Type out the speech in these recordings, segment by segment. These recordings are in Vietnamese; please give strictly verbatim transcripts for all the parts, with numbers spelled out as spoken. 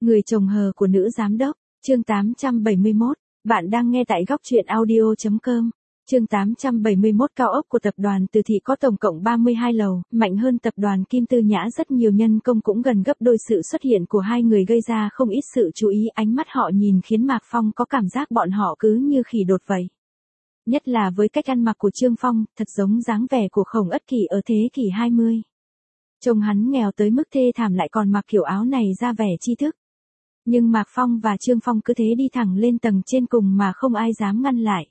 Người chồng hờ của nữ giám đốc, chương tám trăm bảy mươi mốt, bạn đang nghe tại góc truyện audio chấm com. Chương tám trăm bảy mươi mốt cao ốc của tập đoàn Từ Thị có tổng cộng ba mươi hai lầu, mạnh hơn tập đoàn Kim Tư Nhã rất nhiều, nhân công cũng gần gấp đôi. Sự xuất hiện của hai người gây ra không ít sự chú ý, ánh mắt họ nhìn khiến Mạc Phong có cảm giác bọn họ cứ như khỉ đột vậy. Nhất là với cách ăn mặc của Trương Phong, thật giống dáng vẻ của Khổng Ất Kỷ ở thế kỷ hai mươi. Trông hắn nghèo tới mức thê thảm lại còn mặc kiểu áo này ra vẻ tri thức. Nhưng Mạc Phong và Trương Phong cứ thế đi thẳng lên tầng trên cùng mà không ai dám ngăn lại.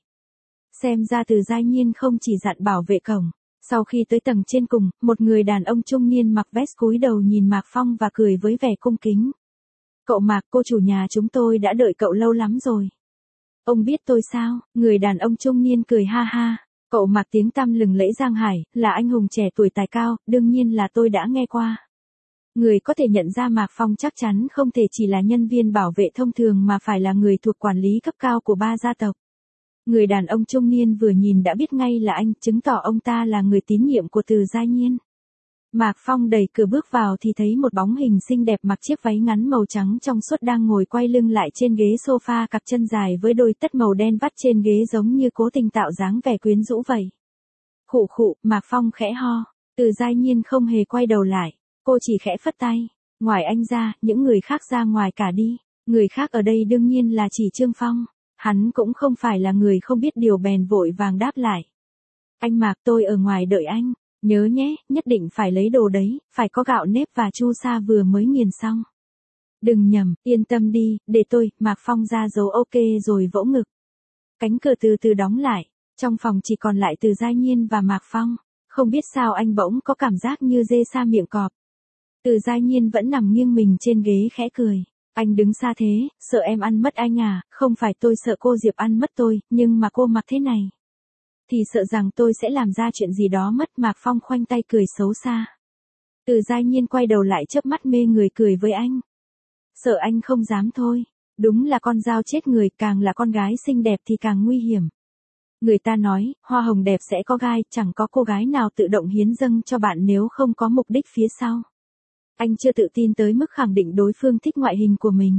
Xem ra Từ Giai Nhiên không chỉ dặn bảo vệ cổng. Sau khi tới tầng trên cùng, một người đàn ông trung niên mặc vest cúi đầu nhìn Mạc Phong và cười với vẻ cung kính. Cậu Mạc, cô chủ nhà chúng tôi đã đợi cậu lâu lắm rồi. Ông biết tôi sao? Người đàn ông trung niên cười ha ha. Cậu Mạc tiếng tăm lừng lẫy Giang Hải, là anh hùng trẻ tuổi tài cao, đương nhiên là tôi đã nghe qua. Người có thể nhận ra Mạc Phong chắc chắn không thể chỉ là nhân viên bảo vệ thông thường mà phải là người thuộc quản lý cấp cao của ba gia tộc. Người đàn ông trung niên vừa nhìn đã biết ngay là anh, chứng tỏ ông ta là người tín nhiệm của Từ Giai Nhiên. Mạc Phong đẩy cửa bước vào thì thấy một bóng hình xinh đẹp mặc chiếc váy ngắn màu trắng trong suốt đang ngồi quay lưng lại trên ghế sofa, cặp chân dài với đôi tất màu đen vắt trên ghế giống như cố tình tạo dáng vẻ quyến rũ vậy. Khụ khụ, Mạc Phong khẽ ho. Từ Giai Nhiên không hề quay đầu lại, cô chỉ khẽ phất tay. Ngoài anh ra, những người khác ra ngoài cả đi. Người khác ở đây đương nhiên là chỉ Trương Phong. Hắn cũng không phải là người không biết điều, bèn vội vàng đáp lại. Anh Mạc, tôi ở ngoài đợi anh. Nhớ nhé, nhất định phải lấy đồ đấy, phải có gạo nếp và chu sa vừa mới nghiền xong. Đừng nhầm, yên tâm đi, để tôi. Mạc Phong ra dấu ok rồi vỗ ngực. Cánh cửa từ từ đóng lại, trong phòng chỉ còn lại Từ Giai Nhiên và Mạc Phong. Không biết sao anh bỗng có cảm giác như dê sa miệng cọp. Từ Giai Nhiên vẫn nằm nghiêng mình trên ghế khẽ cười. Anh đứng xa thế, sợ em ăn mất anh à? Không phải tôi sợ cô Diệp ăn mất tôi, nhưng mà cô mặc thế này thì sợ rằng tôi sẽ làm ra chuyện gì đó mất. Mạc Phong khoanh tay cười xấu xa. Từ Giai Nhiên quay đầu lại chớp mắt mê người cười với anh. Sợ anh không dám thôi. Đúng là con dao chết người, càng là con gái xinh đẹp thì càng nguy hiểm. Người ta nói, hoa hồng đẹp sẽ có gai, chẳng có cô gái nào tự động hiến dâng cho bạn nếu không có mục đích phía sau. Anh chưa tự tin tới mức khẳng định đối phương thích ngoại hình của mình.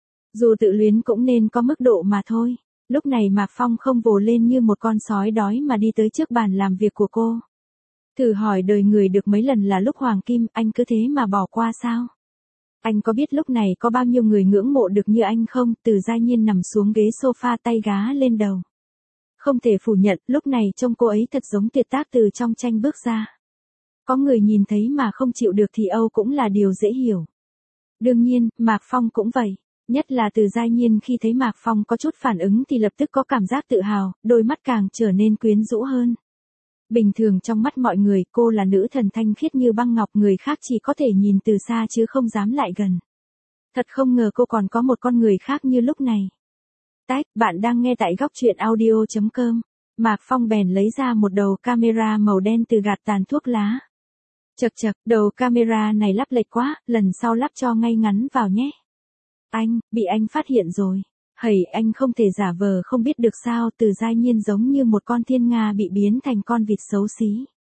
Dù tự luyến cũng nên có mức độ mà thôi. Lúc này Mạc Phong không vồ lên như một con sói đói mà đi tới trước bàn làm việc của cô. Thử hỏi đời người được mấy lần là lúc hoàng kim, anh cứ thế mà bỏ qua sao? Anh có biết lúc này có bao nhiêu người ngưỡng mộ được như anh không? Từ Giai Nhiên nằm xuống ghế sofa, tay gá lên đầu. Không thể phủ nhận, lúc này trông cô ấy thật giống tuyệt tác từ trong tranh bước ra. Có người nhìn thấy mà không chịu được thì âu cũng là điều dễ hiểu. Đương nhiên, Mạc Phong cũng vậy. Nhất là Từ Giai Nhiên khi thấy Mạc Phong có chút phản ứng thì lập tức có cảm giác tự hào, đôi mắt càng trở nên quyến rũ hơn. Bình thường trong mắt mọi người cô là nữ thần thanh khiết như băng ngọc, người khác chỉ có thể nhìn từ xa chứ không dám lại gần. Thật không ngờ cô còn có một con người khác như lúc này. Tách, bạn đang nghe tại góc truyện audio chấm com. Mạc Phong bèn lấy ra một đầu camera màu đen từ gạt tàn thuốc lá. Chật chật, đầu camera này lắp lệch quá, lần sau lắp cho ngay ngắn vào nhé. Anh, bị anh phát hiện rồi. Hầy, anh không thể giả vờ không biết được sao? Từ Giai Nhiên giống như một con thiên nga bị biến thành con vịt xấu xí.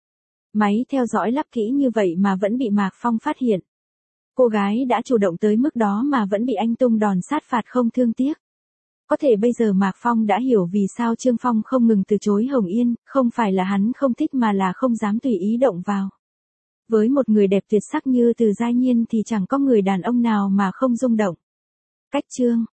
Máy theo dõi lắp kỹ như vậy mà vẫn bị Mạc Phong phát hiện. Cô gái đã chủ động tới mức đó mà vẫn bị anh tung đòn sát phạt không thương tiếc. Có thể bây giờ Mạc Phong đã hiểu vì sao Trương Phong không ngừng từ chối Hồng Yên, không phải là hắn không thích mà là không dám tùy ý động vào. Với một người đẹp tuyệt sắc như Từ Giai Nhiên thì chẳng có người đàn ông nào mà không rung động. Cách chương